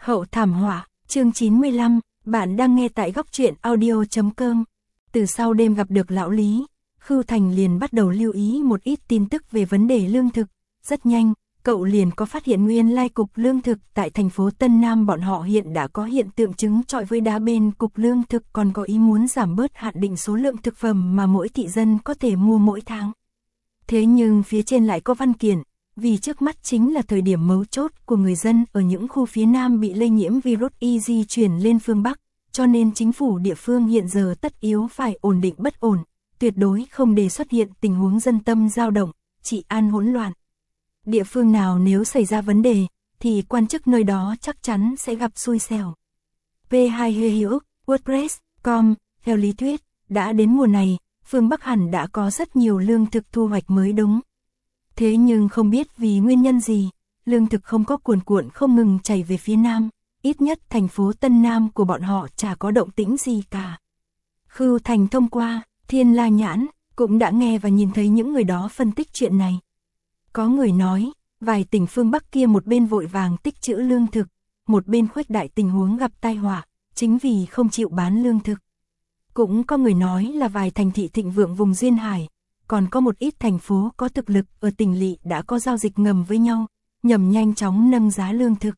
Hậu thảm họa, chương 95, bạn đang nghe tại góc truyện audio.com. Từ sau đêm gặp được lão Lý, Khưu Thành liền bắt đầu lưu ý một ít tin tức về vấn đề lương thực. Rất nhanh, cậu liền có phát hiện nguyên lai cục lương thực tại thành phố Tân Nam bọn họ hiện đã có hiện tượng trứng trọi với đá bên cục lương thực, còn có ý muốn giảm bớt hạn định số lượng thực phẩm mà mỗi thị dân có thể mua mỗi tháng. Thế nhưng phía trên lại có văn kiện, vì trước mắt chính là thời điểm mấu chốt của người dân ở những khu phía Nam bị lây nhiễm virus y di chuyển lên phương Bắc, cho nên chính phủ địa phương hiện giờ tất yếu phải ổn định bất ổn, tuyệt đối không để xuất hiện tình huống dân tâm dao động, trị an hỗn loạn. Địa phương nào nếu xảy ra vấn đề, thì quan chức nơi đó chắc chắn sẽ gặp xui xẻo. P2 Hữu, WordPress.com, theo lý thuyết, đã đến mùa này, phương Bắc hẳn đã có rất nhiều lương thực thu hoạch mới đúng. Thế nhưng không biết vì nguyên nhân gì, lương thực không có cuồn cuộn không ngừng chảy về phía Nam, ít nhất thành phố Tân Nam của bọn họ chả có động tĩnh gì cả. Khưu Thành thông qua Thiên La Nhãn, cũng đã nghe và nhìn thấy những người đó phân tích chuyện này. Có người nói, vài tỉnh phương Bắc kia một bên vội vàng tích trữ lương thực, một bên khuếch đại tình huống gặp tai họa, chính vì không chịu bán lương thực. Cũng có người nói là vài thành thị thịnh vượng vùng duyên hải, còn có một ít thành phố có thực lực ở tỉnh lỵ đã có giao dịch ngầm với nhau, nhằm nhanh chóng nâng giá lương thực.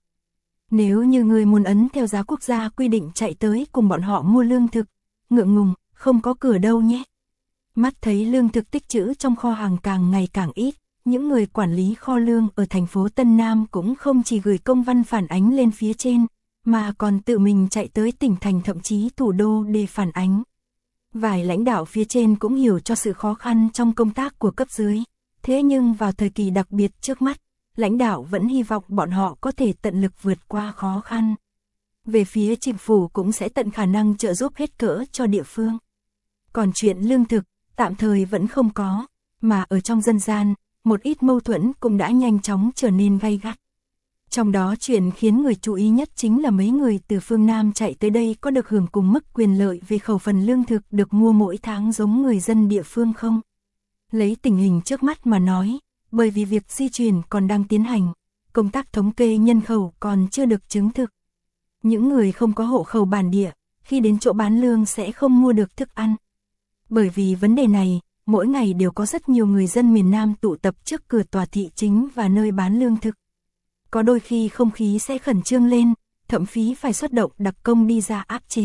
Nếu như người muốn ấn theo giá quốc gia quy định chạy tới cùng bọn họ mua lương thực, ngượng ngùng, không có cửa đâu nhé. Mắt thấy lương thực tích trữ trong kho hàng càng ngày càng ít, những người quản lý kho lương ở thành phố Tân Nam cũng không chỉ gửi công văn phản ánh lên phía trên, mà còn tự mình chạy tới tỉnh thành thậm chí thủ đô để phản ánh. Vài lãnh đạo phía trên cũng hiểu cho sự khó khăn trong công tác của cấp dưới, thế nhưng vào thời kỳ đặc biệt trước mắt, lãnh đạo vẫn hy vọng bọn họ có thể tận lực vượt qua khó khăn. Về phía chính phủ cũng sẽ tận khả năng trợ giúp hết cỡ cho địa phương. Còn chuyện lương thực, tạm thời vẫn không có, mà ở trong dân gian, một ít mâu thuẫn cũng đã nhanh chóng trở nên gay gắt. Trong đó chuyện khiến người chú ý nhất chính là mấy người từ phương Nam chạy tới đây có được hưởng cùng mức quyền lợi về khẩu phần lương thực được mua mỗi tháng giống người dân địa phương không? Lấy tình hình trước mắt mà nói, bởi vì việc di chuyển còn đang tiến hành, công tác thống kê nhân khẩu còn chưa được chứng thực. Những người không có hộ khẩu bản địa, khi đến chỗ bán lương sẽ không mua được thức ăn. Bởi vì vấn đề này, mỗi ngày đều có rất nhiều người dân miền Nam tụ tập trước cửa tòa thị chính và nơi bán lương thực. Có đôi khi không khí sẽ khẩn trương lên, thậm chí phải xuất động đặc công đi ra áp chế.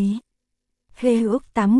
Hữu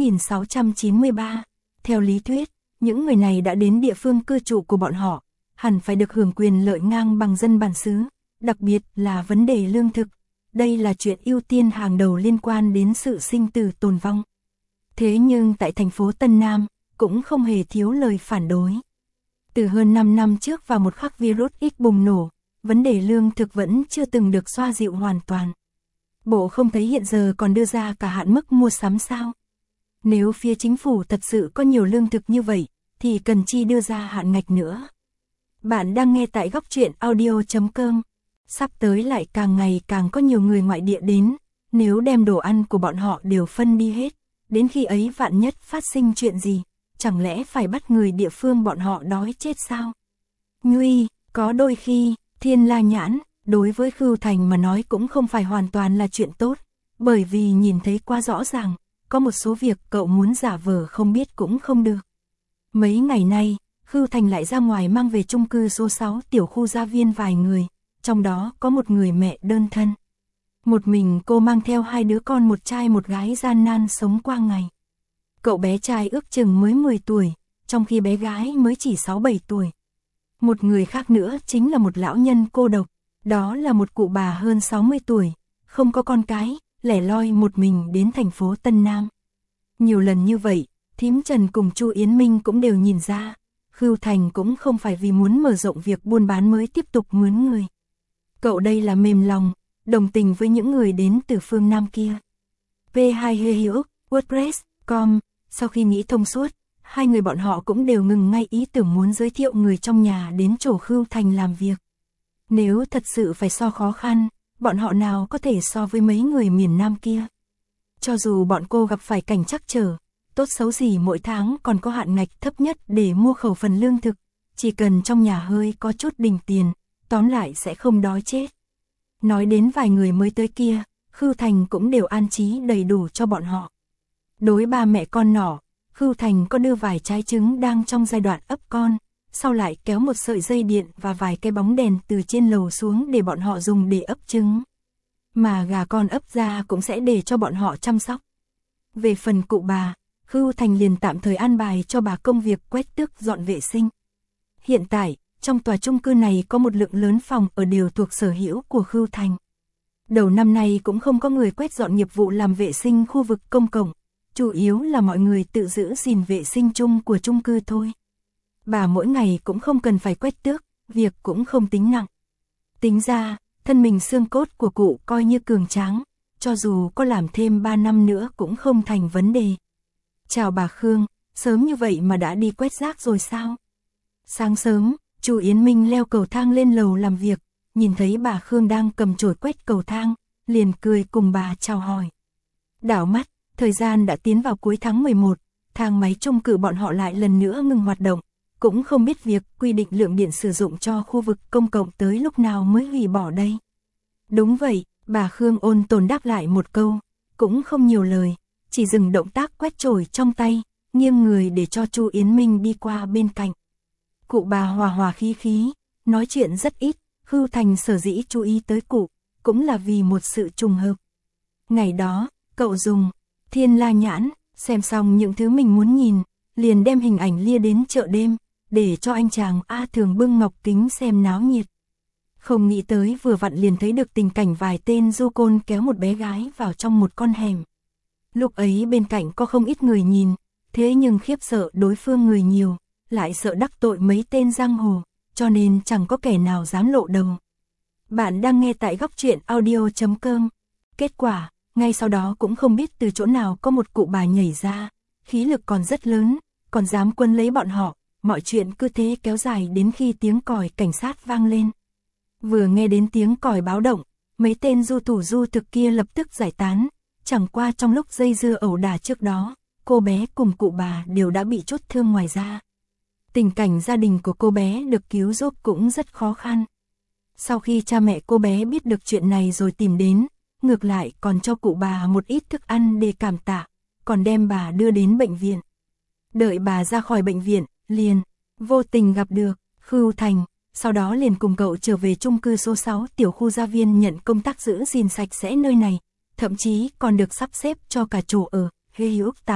8693, theo lý thuyết, những người này đã đến địa phương cư trú của bọn họ, hẳn phải được hưởng quyền lợi ngang bằng dân bản xứ, đặc biệt là vấn đề lương thực. Đây là chuyện ưu tiên hàng đầu liên quan đến sự sinh tử tồn vong. Thế nhưng tại thành phố Tân Nam, cũng không hề thiếu lời phản đối. Từ hơn 5 năm trước vào một khắc virus X bùng nổ, vấn đề lương thực vẫn chưa từng được xoa dịu hoàn toàn. Bộ không thấy hiện giờ còn đưa ra cả hạn mức mua sắm sao? Nếu phía chính phủ thật sự có nhiều lương thực như vậy, thì cần chi đưa ra hạn ngạch nữa. Bạn đang nghe tại góc truyện audio.com. Sắp tới lại càng ngày càng có nhiều người ngoại địa đến, nếu đem đồ ăn của bọn họ đều phân đi hết, đến khi ấy vạn nhất phát sinh chuyện gì, chẳng lẽ phải bắt người địa phương bọn họ đói chết sao? Nguy, có đôi khi, Thiên La Nhãn, đối với Khưu Thành mà nói cũng không phải hoàn toàn là chuyện tốt, bởi vì nhìn thấy quá rõ ràng, có một số việc cậu muốn giả vờ không biết cũng không được. Mấy ngày nay, Khưu Thành lại ra ngoài mang về chung cư số 6 tiểu khu Gia Viên vài người, trong đó có một người mẹ đơn thân. Một mình cô mang theo 2 đứa con, một trai một gái gian nan sống qua ngày. Cậu bé trai ước chừng mới 10 tuổi, trong khi bé gái mới chỉ 6-7 tuổi. Một người khác nữa chính là một lão nhân cô độc, đó là một cụ bà hơn 60 tuổi, không có con cái, lẻ loi một mình đến thành phố Tân Nam. Nhiều lần như vậy, thím Trần cùng Chu Yến Minh cũng đều nhìn ra, Khưu Thành cũng không phải vì muốn mở rộng việc buôn bán mới tiếp tục mướn người. Cậu đây là mềm lòng, đồng tình với những người đến từ phương Nam kia. P2 Hữu, WordPress.com, sau khi nghĩ thông suốt, hai người bọn họ cũng đều ngừng ngay ý tưởng muốn giới thiệu người trong nhà đến chỗ Khưu Thành làm việc. Nếu thật sự phải so khó khăn, bọn họ nào có thể so với mấy người miền Nam kia. Cho dù bọn cô gặp phải cảnh trắc trở, tốt xấu gì mỗi tháng còn có hạn ngạch thấp nhất để mua khẩu phần lương thực, chỉ cần trong nhà hơi có chút đỉnh tiền, tóm lại sẽ không đói chết. Nói đến vài người mới tới kia, Khưu Thành cũng đều an trí đầy đủ cho bọn họ. Đối ba mẹ con nọ, Khưu Thành có đưa vài trái trứng đang trong giai đoạn ấp con, sau lại kéo một sợi dây điện và vài cái bóng đèn từ trên lầu xuống để bọn họ dùng để ấp trứng. Mà gà con ấp ra cũng sẽ để cho bọn họ chăm sóc. Về phần cụ bà, Khưu Thành liền tạm thời an bài cho bà công việc quét tước dọn vệ sinh. Hiện tại, trong tòa chung cư này có một lượng lớn phòng ở đều thuộc sở hữu của Khưu Thành. Đầu năm nay cũng không có người quét dọn nghiệp vụ làm vệ sinh khu vực công cộng, chủ yếu là mọi người tự giữ gìn vệ sinh chung của chung cư thôi. Bà mỗi ngày cũng không cần phải quét tước, việc cũng không tính nặng. Tính ra, thân mình xương cốt của cụ coi như cường tráng, cho dù có làm thêm 3 năm nữa cũng không thành vấn đề. Chào bà Khương, sớm như vậy mà đã đi quét rác rồi sao? Sáng sớm, chú Yến Minh leo cầu thang lên lầu làm việc, nhìn thấy bà Khương đang cầm chổi quét cầu thang, liền cười cùng bà chào hỏi. Đảo mắt, thời gian đã tiến vào cuối tháng 11, thang máy chung cư bọn họ lại lần nữa ngừng hoạt động, cũng không biết việc quy định lượng điện sử dụng cho khu vực công cộng tới lúc nào mới hủy bỏ đây. Đúng vậy, bà Khương ôn tồn đáp lại một câu, cũng không nhiều lời, chỉ dừng động tác quét chổi trong tay, nghiêng người để cho chu Yến Minh đi qua bên cạnh. Cụ bà hòa hòa khí khí, nói chuyện rất ít, Khưu Thành sở dĩ chú ý tới cụ, cũng là vì một sự trùng hợp. Ngày đó, cậu dùng Thiên La nhãn, xem xong những thứ mình muốn nhìn, liền đem hình ảnh lia đến chợ đêm, để cho anh chàng A Thường bưng ngọc kính xem náo nhiệt. Không nghĩ tới vừa vặn liền thấy được tình cảnh vài tên du côn kéo một bé gái vào trong một con hẻm. Lúc ấy bên cạnh có không ít người nhìn, thế nhưng khiếp sợ đối phương người nhiều, lại sợ đắc tội mấy tên giang hồ, cho nên chẳng có kẻ nào dám lộ đầu. Bạn đang nghe tại góc truyện audio.com. Kết quả, ngay sau đó cũng không biết từ chỗ nào có một cụ bà nhảy ra, khí lực còn rất lớn, còn dám quấn lấy bọn họ, mọi chuyện cứ thế kéo dài đến khi tiếng còi cảnh sát vang lên. Vừa nghe đến tiếng còi báo động, mấy tên du thủ du thực kia lập tức giải tán, chẳng qua trong lúc dây dưa ẩu đả trước đó, cô bé cùng cụ bà đều đã bị chốt thương ngoài da. Tình cảnh gia đình của cô bé được cứu giúp cũng rất khó khăn. Sau khi cha mẹ cô bé biết được chuyện này rồi tìm đến, ngược lại còn cho cụ bà một ít thức ăn để cảm tạ, còn đem bà đưa đến bệnh viện. Đợi bà ra khỏi bệnh viện, liền vô tình gặp được Khưu Thành, sau đó liền cùng cậu trở về chung cư số 6 tiểu khu Gia Viên nhận công tác giữ gìn sạch sẽ nơi này, thậm chí còn được sắp xếp cho cả chỗ ở, Hữu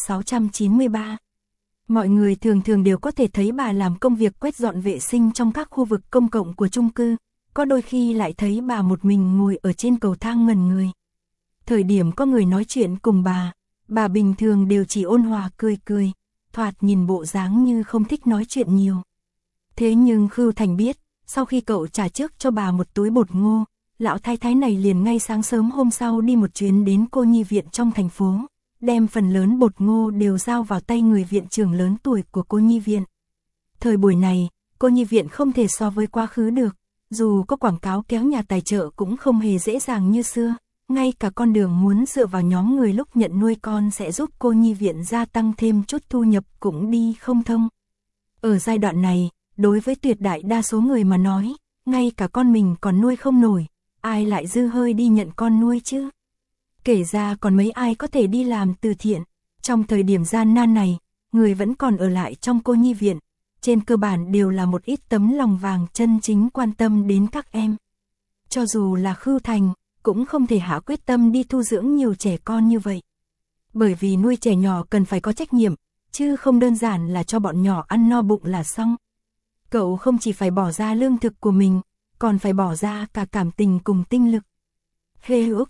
8693. Mọi người thường thường đều có thể thấy bà làm công việc quét dọn vệ sinh trong các khu vực công cộng của chung cư, có đôi khi lại thấy bà một mình ngồi ở trên cầu thang ngẩn người. Thời điểm có người nói chuyện cùng bà bình thường đều chỉ ôn hòa cười cười, thoạt nhìn bộ dáng như không thích nói chuyện nhiều. Thế nhưng Khưu Thành biết, sau khi cậu trả trước cho bà một túi bột ngô, lão thái thái này liền ngay sáng sớm hôm sau đi một chuyến đến cô nhi viện trong thành phố, đem phần lớn bột ngô đều giao vào tay người viện trưởng lớn tuổi của cô nhi viện. Thời buổi này, cô nhi viện không thể so với quá khứ được, dù có quảng cáo kéo nhà tài trợ cũng không hề dễ dàng như xưa, ngay cả con đường muốn dựa vào nhóm người lúc nhận nuôi con sẽ giúp cô nhi viện gia tăng thêm chút thu nhập cũng đi không thông. Ở giai đoạn này, đối với tuyệt đại đa số người mà nói, ngay cả con mình còn nuôi không nổi, ai lại dư hơi đi nhận con nuôi chứ? Kể ra còn mấy ai có thể đi làm từ thiện. Trong thời điểm gian nan này, người vẫn còn ở lại trong cô nhi viện, trên cơ bản đều là một ít tấm lòng vàng chân chính quan tâm đến các em. Cho dù là Khưu Thành, cũng không thể hạ quyết tâm đi thu dưỡng nhiều trẻ con như vậy. Bởi vì nuôi trẻ nhỏ cần phải có trách nhiệm, chứ không đơn giản là cho bọn nhỏ ăn no bụng là xong. Cậu không chỉ phải bỏ ra lương thực của mình, còn phải bỏ ra cả cảm tình cùng tinh lực. Hữu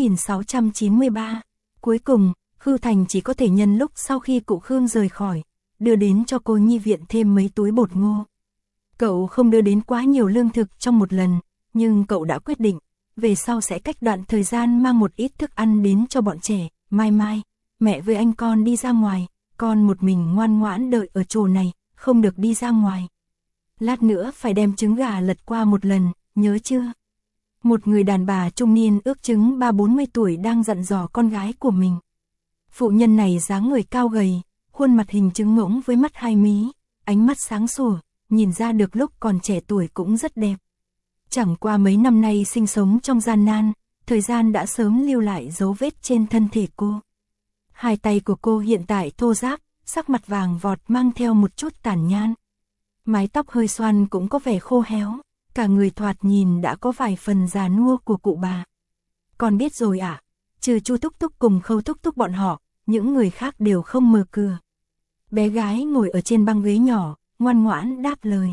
8693. Cuối cùng, Khưu Thành chỉ có thể nhân lúc sau khi cụ Khương rời khỏi, đưa đến cho cô nhi viện thêm mấy túi bột ngô. Cậu không đưa đến quá nhiều lương thực trong một lần, nhưng cậu đã quyết định, về sau sẽ cách đoạn thời gian mang một ít thức ăn đến cho bọn trẻ. Mai, mẹ với anh con đi ra ngoài, con một mình ngoan ngoãn đợi ở chỗ này, không được đi ra ngoài. Lát nữa phải đem trứng gà lật qua một lần, nhớ chưa? Một người đàn bà trung niên ước chừng 30-40 tuổi đang dặn dò con gái của mình. Phụ nhân này dáng người cao gầy, khuôn mặt hình trứng ngỗng với mắt hai mí, ánh mắt sáng sủa, nhìn ra được lúc còn trẻ tuổi cũng rất đẹp. Chẳng qua mấy năm nay sinh sống trong gian nan, thời gian đã sớm lưu lại dấu vết trên thân thể cô. Hai tay của cô hiện tại thô ráp, sắc mặt vàng vọt mang theo một chút tàn nhang. Mái tóc hơi xoăn cũng có vẻ khô héo, cả người thoạt nhìn đã có vài phần già nua của cụ bà. Con biết rồi ạ, trừ Chu Thúc Thúc cùng Khâu Thúc Thúc bọn họ, những người khác đều không mở cửa. Bé gái ngồi ở trên băng ghế nhỏ, ngoan ngoãn đáp lời.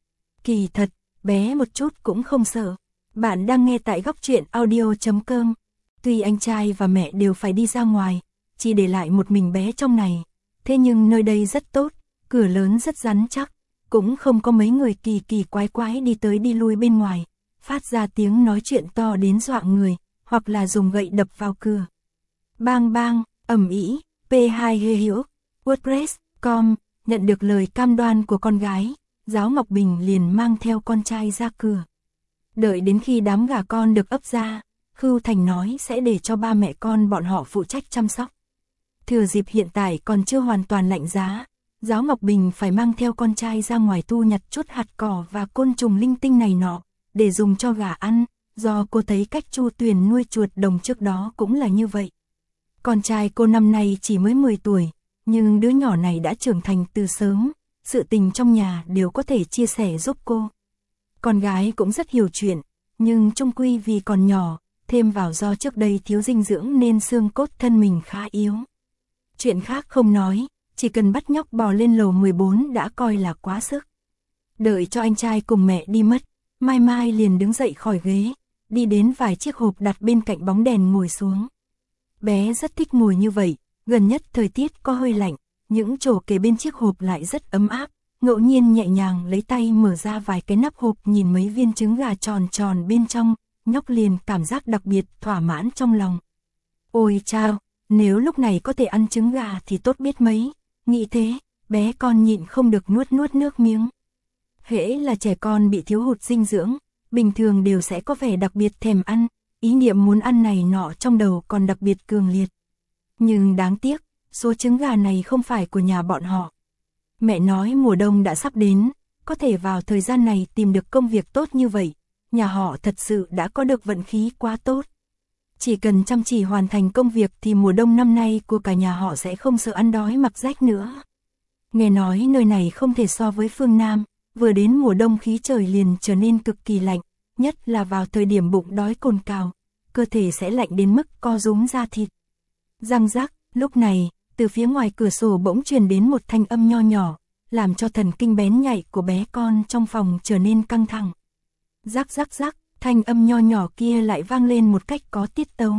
Kỳ thật, bé một chút cũng không sợ. Bạn đang nghe tại góc truyện audio.com. Tuy anh trai và mẹ đều phải đi ra ngoài, chỉ để lại một mình bé trong này. Thế nhưng nơi đây rất tốt, cửa lớn rất rắn chắc, cũng không có mấy người kỳ kỳ quái quái đi tới đi lui bên ngoài, phát ra tiếng nói chuyện to đến dọa người, hoặc là dùng gậy đập vào cửa. Bang bang, ầm ĩ, P2 Hiểu, WordPress.com, nhận được lời cam đoan của con gái, Giáo Ngọc Bình liền mang theo con trai ra cửa. Đợi đến khi đám gà con được ấp ra, Khưu Thành nói sẽ để cho ba mẹ con bọn họ phụ trách chăm sóc. Thừa dịp hiện tại còn chưa hoàn toàn lạnh giá, Giáo Ngọc Bình phải mang theo con trai ra ngoài thu nhặt chút hạt cỏ và côn trùng linh tinh này nọ, để dùng cho gà ăn, do cô thấy cách Chu Tuyền nuôi chuột đồng trước đó cũng là như vậy. Con trai cô năm nay chỉ mới 10 tuổi, nhưng đứa nhỏ này đã trưởng thành từ sớm, sự tình trong nhà đều có thể chia sẻ giúp cô. Con gái cũng rất hiểu chuyện, nhưng chung quy vì còn nhỏ, thêm vào do trước đây thiếu dinh dưỡng nên xương cốt thân mình khá yếu. Chuyện khác không nói, chỉ cần bắt nhóc bò lên lầu 14 đã coi là quá sức. Đợi cho anh trai cùng mẹ đi mất, Mai Mai liền đứng dậy khỏi ghế, đi đến vài chiếc hộp đặt bên cạnh bóng đèn ngồi xuống. Bé rất thích ngồi như vậy, gần nhất thời tiết có hơi lạnh, những chỗ kề bên chiếc hộp lại rất ấm áp, ngẫu nhiên nhẹ nhàng lấy tay mở ra vài cái nắp hộp nhìn mấy viên trứng gà tròn tròn bên trong, nhóc liền cảm giác đặc biệt thỏa mãn trong lòng. Ôi chao, nếu lúc này có thể ăn trứng gà thì tốt biết mấy, nghĩ thế, bé con nhịn không được nuốt nước miếng. Hễ là trẻ con bị thiếu hụt dinh dưỡng, bình thường đều sẽ có vẻ đặc biệt thèm ăn, ý niệm muốn ăn này nọ trong đầu còn đặc biệt cường liệt. Nhưng đáng tiếc, số trứng gà này không phải của nhà bọn họ. Mẹ nói mùa đông đã sắp đến, có thể vào thời gian này tìm được công việc tốt như vậy, nhà họ thật sự đã có được vận khí quá tốt. Chỉ cần chăm chỉ hoàn thành công việc thì mùa đông năm nay của cả nhà họ sẽ không sợ ăn đói mặc rách nữa. Nghe nói nơi này không thể so với phương Nam, vừa đến mùa đông khí trời liền trở nên cực kỳ lạnh, nhất là vào thời điểm bụng đói cồn cào, cơ thể sẽ lạnh đến mức co rúm da thịt. Răng rắc, lúc này, từ phía ngoài cửa sổ bỗng truyền đến một thanh âm nho nhỏ, làm cho thần kinh bén nhạy của bé con trong phòng trở nên căng thẳng. Rắc rắc rắc, thanh âm nho nhỏ kia lại vang lên một cách có tiết tấu.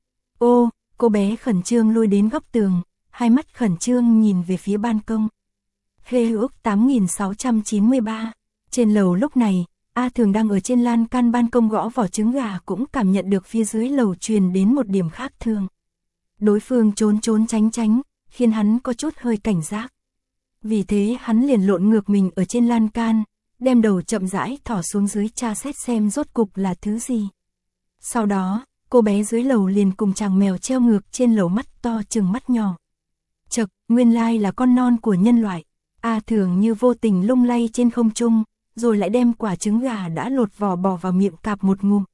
Ô, cô bé khẩn trương lui đến góc tường, hai mắt khẩn trương nhìn về phía ban công. Hê ước 8693, trên lầu lúc này, A Thường đang ở trên lan can ban công gõ vỏ trứng gà cũng cảm nhận được phía dưới lầu truyền đến một điểm khác thường. Đối phương trốn tránh, khiến hắn có chút hơi cảnh giác. Vì thế hắn liền lộn ngược mình ở trên lan can, đem đầu chậm rãi thỏ xuống dưới tra xét xem rốt cục là thứ gì. Sau đó, cô bé dưới lầu liền cùng chàng mèo treo ngược trên lầu mắt to trừng mắt nhỏ. Chậc, nguyên lai là con non của nhân loại. A Thường như vô tình lung lay trên không trung, rồi lại đem quả trứng gà đã lột vỏ bỏ vào miệng cạp một ngụm.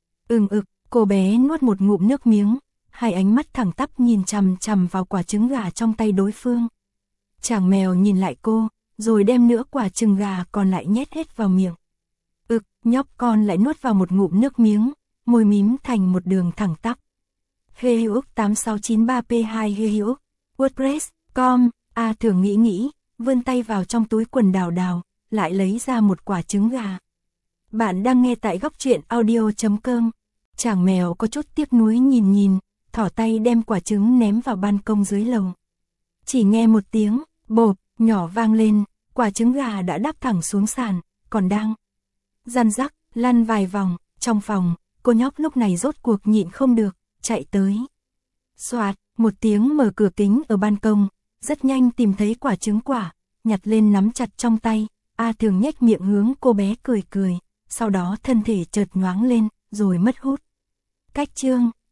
Cô bé nuốt một ngụm nước miếng, hai ánh mắt thẳng tắp nhìn chằm chằm vào quả trứng gà trong tay đối phương. Chàng mèo nhìn lại cô, rồi đem nửa quả trứng gà còn lại nhét hết vào miệng. Nhóc con lại nuốt vào một ngụm nước miếng, môi mím thành một đường thẳng tắp. Hê ước 8693P2 Hê ước, WordPress.com, A Thường nghĩ, vươn tay vào trong túi quần đào, lại lấy ra một quả trứng gà. Bạn đang nghe tại góc truyện audio.com. Chàng mèo có chút tiếc nuối nhìn, thỏ tay đem quả trứng ném vào ban công dưới lầu. Chỉ nghe một tiếng, bộp, nhỏ vang lên, quả trứng gà đã đáp thẳng xuống sàn, còn đang răn rắc, lăn vài vòng, trong phòng, cô nhóc lúc này rốt cuộc nhịn không được, chạy tới. Xoạt, một tiếng mở cửa kính ở ban công, rất nhanh tìm thấy quả trứng quả, nhặt lên nắm chặt trong tay, A Thường nhếch miệng hướng cô bé cười, sau đó thân thể chợt nhoáng lên, rồi mất hút. Cách chương